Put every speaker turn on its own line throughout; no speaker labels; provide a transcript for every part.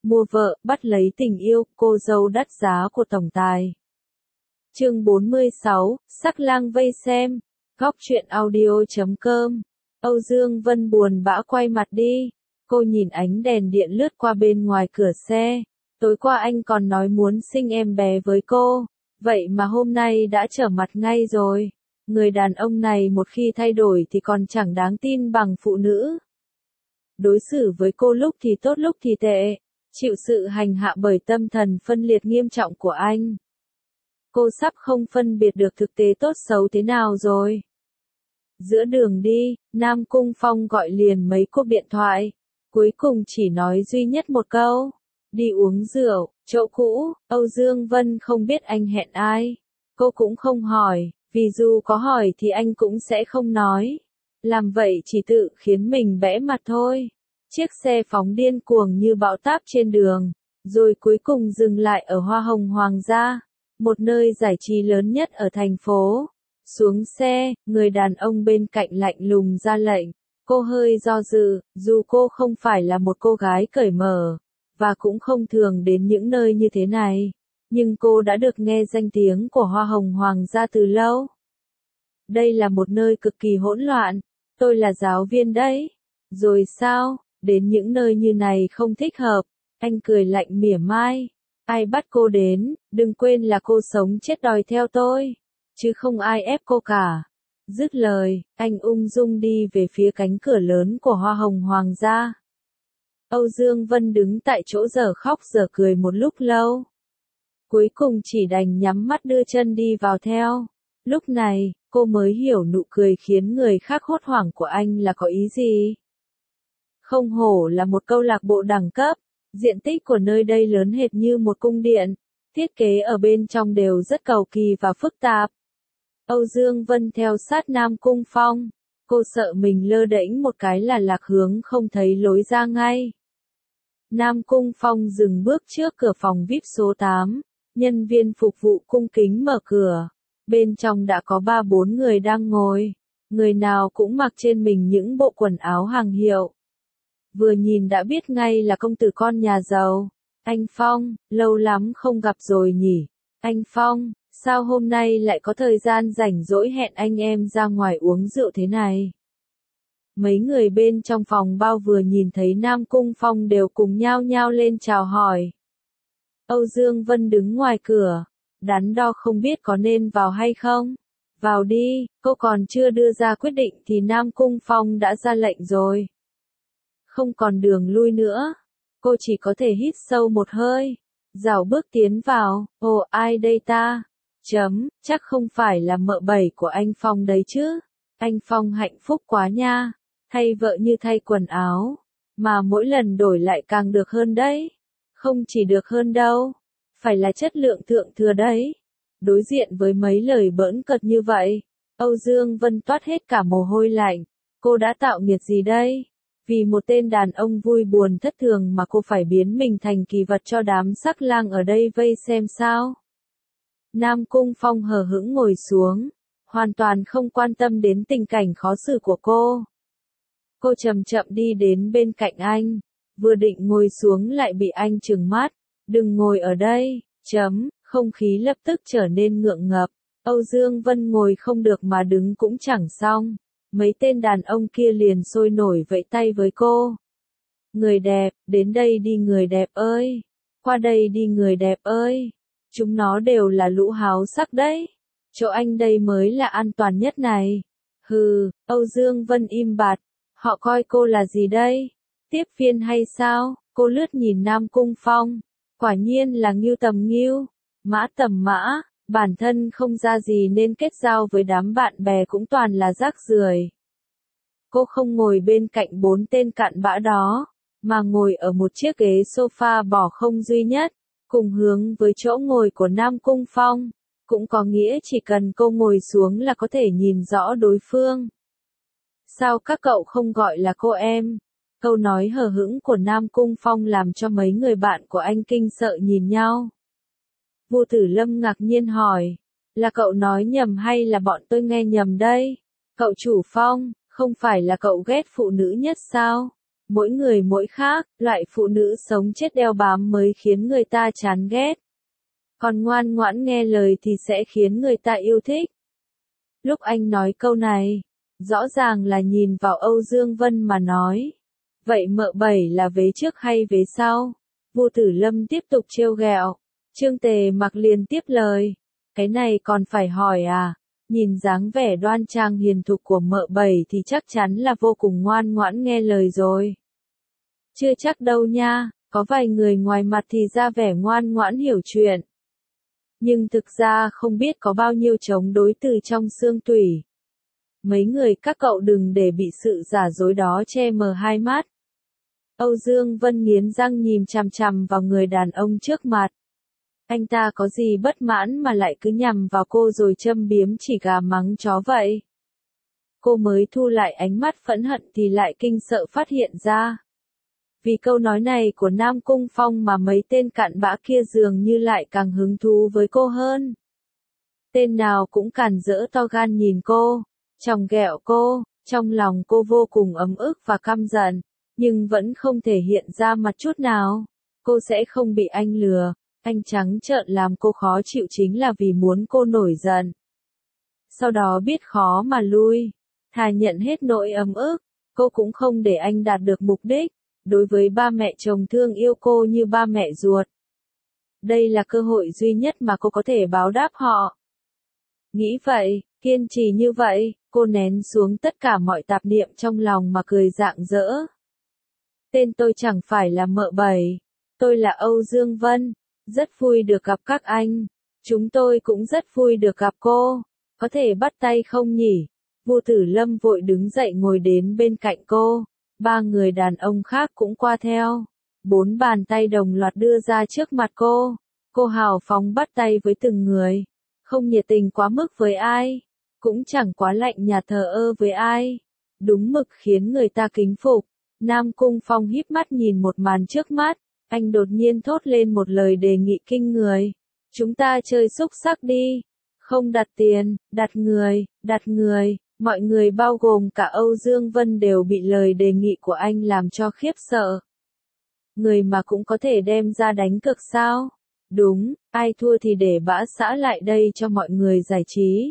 mua vợ, bắt lấy tình yêu, cô dâu đắt giá của tổng tài. Chương 46, sắc lang vây xem, góc truyện audio.com. Âu Dương Vân buồn bã quay mặt đi, cô nhìn ánh đèn điện lướt qua bên ngoài cửa xe. Tối qua anh còn nói muốn sinh em bé với cô, vậy mà hôm nay đã trở mặt ngay rồi. Người đàn ông này một khi thay đổi thì còn chẳng đáng tin bằng phụ nữ. Đối xử với cô lúc thì tốt lúc thì tệ, chịu sự hành hạ bởi tâm thần phân liệt nghiêm trọng của anh. Cô sắp không phân biệt được thực tế tốt xấu thế nào rồi. Giữa đường đi, Nam Cung Phong gọi liền mấy cuộc điện thoại, cuối cùng chỉ nói duy nhất một câu, đi uống rượu, chỗ cũ. Âu Dương Vân không biết anh hẹn ai, cô cũng không hỏi, vì dù có hỏi thì anh cũng sẽ không nói. Làm vậy chỉ tự khiến mình bẽ mặt thôi. Chiếc xe phóng điên cuồng như bão táp trên đường, rồi cuối cùng dừng lại ở Hoa Hồng Hoàng gia, một nơi giải trí lớn nhất ở thành phố. Xuống xe, người đàn ông bên cạnh lạnh lùng ra lệnh. Cô hơi do dự, dù cô không phải là một cô gái cởi mở, và cũng không thường đến những nơi như thế này, nhưng cô đã được nghe danh tiếng của Hoa Hồng Hoàng gia từ lâu. Đây là một nơi cực kỳ hỗn loạn, tôi là giáo viên đấy. Rồi sao, đến những nơi như này không thích hợp, anh cười lạnh mỉa mai. Ai bắt cô đến, đừng quên là cô sống chết đòi theo tôi, chứ không ai ép cô cả. Dứt lời, anh ung dung đi về phía cánh cửa lớn của Hoa Hồng Hoàng gia. Âu Dương Vân đứng tại chỗ giờ khóc giờ cười một lúc lâu. Cuối cùng chỉ đành nhắm mắt đưa chân đi vào theo. Lúc này, cô mới hiểu nụ cười khiến người khác hốt hoảng của anh là có ý gì. Không hổ là một câu lạc bộ đẳng cấp, diện tích của nơi đây lớn hệt như một cung điện, thiết kế ở bên trong đều rất cầu kỳ và phức tạp. Âu Dương Vân theo sát Nam Cung Phong, cô sợ mình lơ đễnh một cái là lạc hướng không thấy lối ra ngay. Nam Cung Phong dừng bước trước cửa phòng VIP số 8, nhân viên phục vụ cung kính mở cửa. Bên trong đã có 3-4 người đang ngồi, người nào cũng mặc trên mình những bộ quần áo hàng hiệu. Vừa nhìn đã biết ngay là công tử con nhà giàu. Anh Phong, lâu lắm không gặp rồi nhỉ? Anh Phong, sao hôm nay lại có thời gian rảnh rỗi hẹn anh em ra ngoài uống rượu thế này? Mấy người bên trong phòng bao vừa nhìn thấy Nam Cung Phong đều cùng nhao nhao lên chào hỏi. Âu Dương Vân đứng ngoài cửa, đắn đo không biết có nên vào hay không. Vào đi, cô còn chưa đưa ra quyết định thì Nam Cung Phong đã ra lệnh rồi. Không còn đường lui nữa, cô chỉ có thể hít sâu một hơi, rảo bước tiến vào. Ồ, ai đây ta? Chắc không phải là mợ bảy của anh Phong đấy chứ? Anh Phong hạnh phúc quá nha, thay vợ như thay quần áo, mà mỗi lần đổi lại càng được hơn đấy. Không chỉ được hơn đâu, phải là chất lượng thượng thừa đấy. Đối diện với mấy lời bỡn cợt như vậy, Âu Dương Vân toát hết cả mồ hôi lạnh. Cô đã tạo nghiệt gì đây? Vì một tên đàn ông vui buồn thất thường mà cô phải biến mình thành kỳ vật cho đám sắc lang ở đây vây xem sao? Nam Cung Phong hờ hững ngồi xuống, hoàn toàn không quan tâm đến tình cảnh khó xử của cô. Cô chậm chậm đi đến bên cạnh anh, vừa định ngồi xuống lại bị anh trừng mắt. Đừng ngồi ở đây. Không khí lập tức trở nên ngượng ngập. Âu Dương Vân ngồi không được mà đứng cũng chẳng xong. Mấy tên đàn ông kia liền sôi nổi vẫy tay với cô. Người đẹp, đến đây đi người đẹp ơi. Qua đây đi người đẹp ơi. Chúng nó đều là lũ háo sắc đấy. Chỗ anh đây mới là an toàn nhất này. Hừ, Âu Dương Vân im bặt. Họ coi cô là gì đây? Tiếp viên hay sao? Cô lướt nhìn Nam Cung Phong. Quả nhiên là ngưu tầm ngưu, mã tầm mã, bản thân không ra gì nên kết giao với đám bạn bè cũng toàn là rác rưởi. Cô không ngồi bên cạnh 4 tên cặn bã đó, mà ngồi ở một chiếc ghế sofa bỏ không duy nhất, cùng hướng với chỗ ngồi của Nam Cung Phong. Cũng có nghĩa chỉ cần cô ngồi xuống là có thể nhìn rõ đối phương. Sao các cậu không gọi là cô em? Câu nói hờ hững của Nam Cung Phong làm cho mấy người bạn của anh kinh sợ nhìn nhau. Vu Tử Lâm ngạc nhiên hỏi, là cậu nói nhầm hay là bọn tôi nghe nhầm đây? Cậu chủ Phong, không phải là cậu ghét phụ nữ nhất sao? Mỗi người mỗi khác, loại phụ nữ sống chết đeo bám mới khiến người ta chán ghét. Còn ngoan ngoãn nghe lời thì sẽ khiến người ta yêu thích. Lúc anh nói câu này, rõ ràng là nhìn vào Âu Dương Vân mà nói. Vậy mợ Bảy là vế trước hay vế sau? Vu Tử Lâm tiếp tục trêu ghẹo. Trương Tề Mặc liền tiếp lời. Cái này còn phải hỏi à? Nhìn dáng vẻ đoan trang hiền thục của mợ Bảy thì chắc chắn là vô cùng ngoan ngoãn nghe lời rồi. Chưa chắc đâu nha, có vài người ngoài mặt thì ra vẻ ngoan ngoãn hiểu chuyện. Nhưng thực ra không biết có bao nhiêu chống đối từ trong xương tủy. Mấy người các cậu đừng để bị sự giả dối đó che mờ hai mắt. Âu Dương Vân nghiến răng nhìn chằm chằm vào người đàn ông trước mặt. Anh ta có gì bất mãn mà lại cứ nhằm vào cô rồi châm biếm chỉ gà mắng chó vậy? Cô mới thu lại ánh mắt phẫn hận thì lại kinh sợ phát hiện ra. Vì câu nói này của Nam Cung Phong mà mấy tên cặn bã kia dường như lại càng hứng thú với cô hơn. Tên nào cũng càn rỡ to gan nhìn cô, chòng ghẹo cô, trong lòng cô vô cùng ấm ức và căm giận, nhưng vẫn không thể hiện ra mặt chút nào. Cô sẽ không bị anh lừa, anh trắng trợn làm cô khó chịu chính là vì muốn cô nổi giận. Sau đó biết khó mà lui, thà nhận hết nỗi ấm ức, cô cũng không để anh đạt được mục đích. Đối với ba mẹ chồng thương yêu cô như ba mẹ ruột. Đây là cơ hội duy nhất mà cô có thể báo đáp họ. Nghĩ vậy, kiên trì như vậy, cô nén xuống tất cả mọi tạp niệm trong lòng mà cười rạng rỡ. Tên tôi chẳng phải là mợ Bảy, tôi là Âu Dương Vân, rất vui được gặp các anh. Chúng tôi cũng rất vui được gặp cô, có thể bắt tay không nhỉ? Vu Tử Lâm vội đứng dậy ngồi đến bên cạnh cô. Ba người đàn ông khác cũng qua theo. 4 bàn tay đồng loạt đưa ra trước mặt cô. Cô hào phóng bắt tay với từng người. Không nhiệt tình quá mức với ai. Cũng chẳng quá lạnh nhạt thờ ơ với ai. Đúng mực khiến người ta kính phục. Nam Cung Phong híp mắt nhìn một màn trước mắt. Anh đột nhiên thốt lên một lời đề nghị kinh người. Chúng ta chơi xúc xắc đi. Không đặt tiền, đặt người, đặt người. Mọi người bao gồm cả Âu Dương Vân đều bị lời đề nghị của anh làm cho khiếp sợ. Người mà cũng có thể đem ra đánh cược sao? Đúng, ai thua thì để bã xã lại đây cho mọi người giải trí.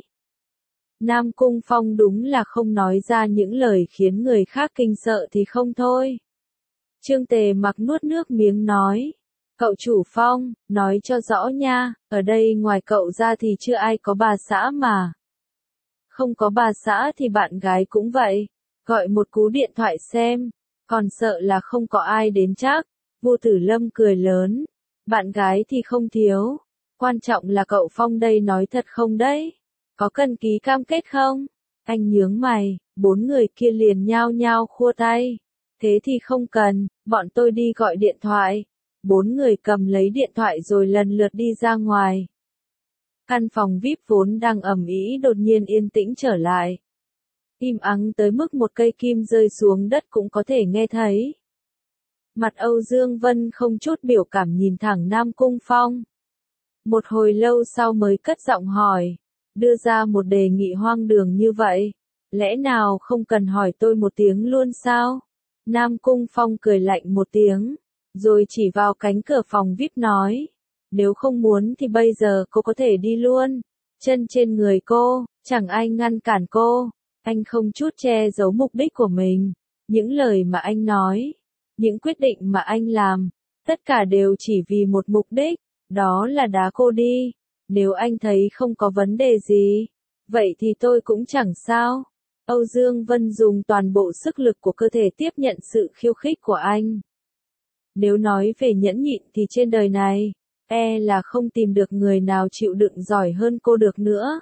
Nam Cung Phong đúng là không nói ra những lời khiến người khác kinh sợ thì không thôi. Trương Tề Mặc nuốt nước miếng nói. Cậu chủ Phong, nói cho rõ nha, ở đây ngoài cậu ra thì chưa ai có bà xã mà. Không có bà xã thì bạn gái cũng vậy. Gọi một cú điện thoại xem. Còn sợ là không có ai đến chắc. Vu Tử Lâm cười lớn. Bạn gái thì không thiếu. Quan trọng là cậu Phong đây nói thật không đấy? Có cần ký cam kết không? Anh nhướng mày, 4 người kia liền nhao nhao khua tay. Thế thì không cần, bọn tôi đi gọi điện thoại. 4 người cầm lấy điện thoại rồi lần lượt đi ra ngoài. Căn phòng VIP vốn đang ầm ĩ đột nhiên yên tĩnh trở lại. Im ắng tới mức một cây kim rơi xuống đất cũng có thể nghe thấy. Mặt Âu Dương Vân không chút biểu cảm nhìn thẳng Nam Cung Phong. Một hồi lâu sau mới cất giọng hỏi, đưa ra một đề nghị hoang đường như vậy. Lẽ nào không cần hỏi tôi một tiếng luôn sao? Nam Cung Phong cười lạnh một tiếng, rồi chỉ vào cánh cửa phòng VIP nói. Nếu không muốn thì bây giờ cô có thể đi luôn. Chân trên người cô, chẳng ai ngăn cản cô. Anh không chút che giấu mục đích của mình. Những lời mà anh nói, những quyết định mà anh làm, tất cả đều chỉ vì một mục đích, đó là đá cô đi. Nếu anh thấy không có vấn đề gì, vậy thì tôi cũng chẳng sao. Âu Dương Vân dùng toàn bộ sức lực của cơ thể tiếp nhận sự khiêu khích của anh. Nếu nói về nhẫn nhịn thì trên đời này, là không tìm được người nào chịu đựng giỏi hơn cô được nữa.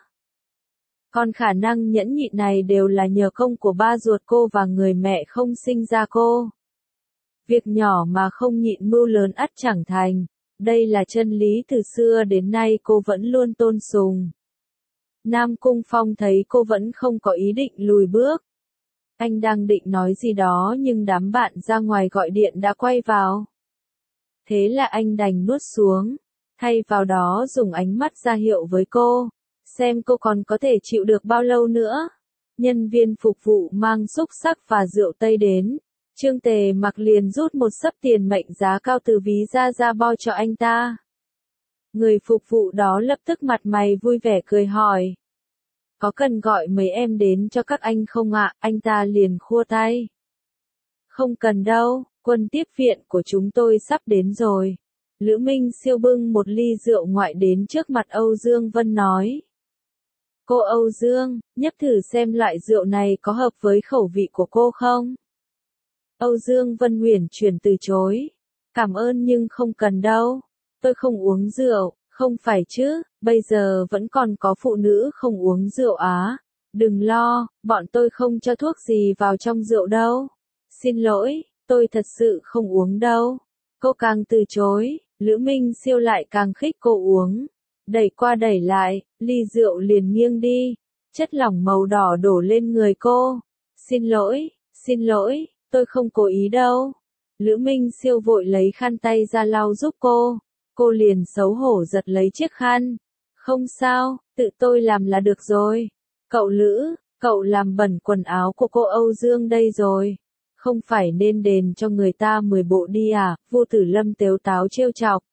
Còn khả năng nhẫn nhịn này đều là nhờ công của ba ruột cô và người mẹ không sinh ra cô. Việc nhỏ mà không nhịn mưu lớn ắt chẳng thành. Đây là chân lý từ xưa đến nay cô vẫn luôn tôn sùng. Nam Cung Phong thấy cô vẫn không có ý định lùi bước. Anh đang định nói gì đó nhưng đám bạn ra ngoài gọi điện đã quay vào. Thế là anh đành nuốt xuống, thay vào đó dùng ánh mắt ra hiệu với cô, xem cô còn có thể chịu được bao lâu nữa. Nhân viên phục vụ mang xúc xắc và rượu tây đến, Trương Tề Mặc liền rút một xấp tiền mệnh giá cao từ ví ra bo cho anh ta. Người phục vụ đó lập tức mặt mày vui vẻ cười hỏi. Có cần gọi mấy em đến cho các anh không ạ? Anh ta liền khua tay. Không cần đâu, quân tiếp viện của chúng tôi sắp đến rồi. Lữ Minh Siêu bưng một ly rượu ngoại đến trước mặt Âu Dương Vân nói. Cô Âu Dương, nhấp thử xem loại rượu này có hợp với khẩu vị của cô không? Âu Dương Vân uyển chuyển từ chối. Cảm ơn nhưng không cần đâu. Tôi không uống rượu, không phải chứ, bây giờ vẫn còn có phụ nữ không uống rượu á. Đừng lo, bọn tôi không cho thuốc gì vào trong rượu đâu. Xin lỗi, tôi thật sự không uống đâu. Cô càng từ chối, Lữ Minh Siêu lại càng khích cô uống. Đẩy qua đẩy lại, ly rượu liền nghiêng đi. Chất lỏng màu đỏ đổ lên người cô. Xin lỗi, tôi không cố ý đâu. Lữ Minh Siêu vội lấy khăn tay ra lau giúp cô. Cô liền xấu hổ giật lấy chiếc khăn. Không sao, tự tôi làm là được rồi. Cậu Lữ, cậu làm bẩn quần áo của cô Âu Dương đây rồi. Không phải nên đền cho người ta 10 bộ đi à? Vô Tử Lâm tếu táo trêu chọc.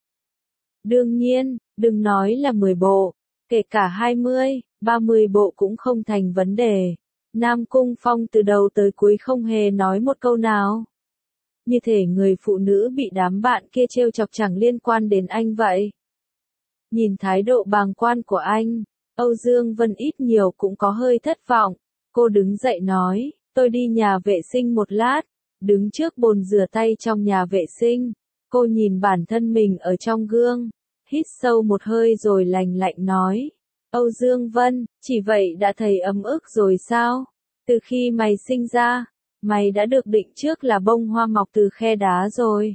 Đương nhiên, đừng nói là 10 bộ, kể cả 20, 30 bộ cũng không thành vấn đề. Nam Cung Phong từ đầu tới cuối không hề nói một câu nào. Như thể người phụ nữ bị đám bạn kia trêu chọc chẳng liên quan đến anh vậy. Nhìn thái độ bàng quan của anh, Âu Dương Vân ít nhiều cũng có hơi thất vọng. Cô đứng dậy nói, tôi đi nhà vệ sinh một lát. Đứng trước bồn rửa tay trong nhà vệ sinh, cô nhìn bản thân mình ở trong gương, hít sâu một hơi rồi lành lạnh nói. Âu Dương Vân, chỉ vậy đã thấy ấm ức rồi sao? Từ khi mày sinh ra, mày đã được định trước là bông hoa mọc từ khe đá rồi.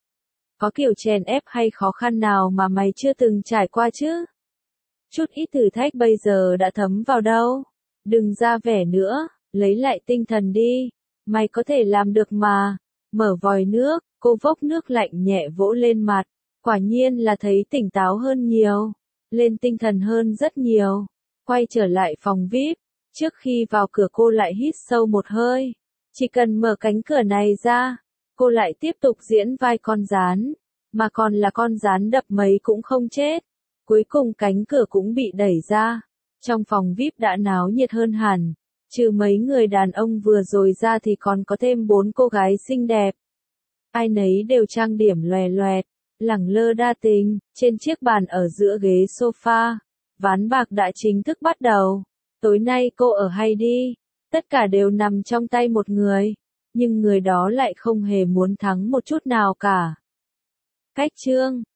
Có kiểu chèn ép hay khó khăn nào mà mày chưa từng trải qua chứ? Chút ít thử thách bây giờ đã thấm vào đâu. Đừng ra vẻ nữa, lấy lại tinh thần đi. Mày có thể làm được mà. Mở vòi nước, cô vốc nước lạnh nhẹ vỗ lên mặt. Quả nhiên là thấy tỉnh táo hơn nhiều. Lên tinh thần hơn rất nhiều. Quay trở lại phòng VIP. Trước khi vào cửa cô lại hít sâu một hơi. Chỉ cần mở cánh cửa này ra, cô lại tiếp tục diễn vai con gián. Mà còn là con gián đập mấy cũng không chết. Cuối cùng cánh cửa cũng bị đẩy ra. Trong phòng VIP đã náo nhiệt hơn hẳn. Trừ mấy người đàn ông vừa rồi ra thì còn có thêm 4 cô gái xinh đẹp. Ai nấy đều trang điểm loè loẹt, lẳng lơ đa tình, trên chiếc bàn ở giữa ghế sofa. Ván bạc đã chính thức bắt đầu. Tối nay cô ở hay đi. Tất cả đều nằm trong tay một người. Nhưng người đó lại không hề muốn thắng một chút nào cả. Cách chương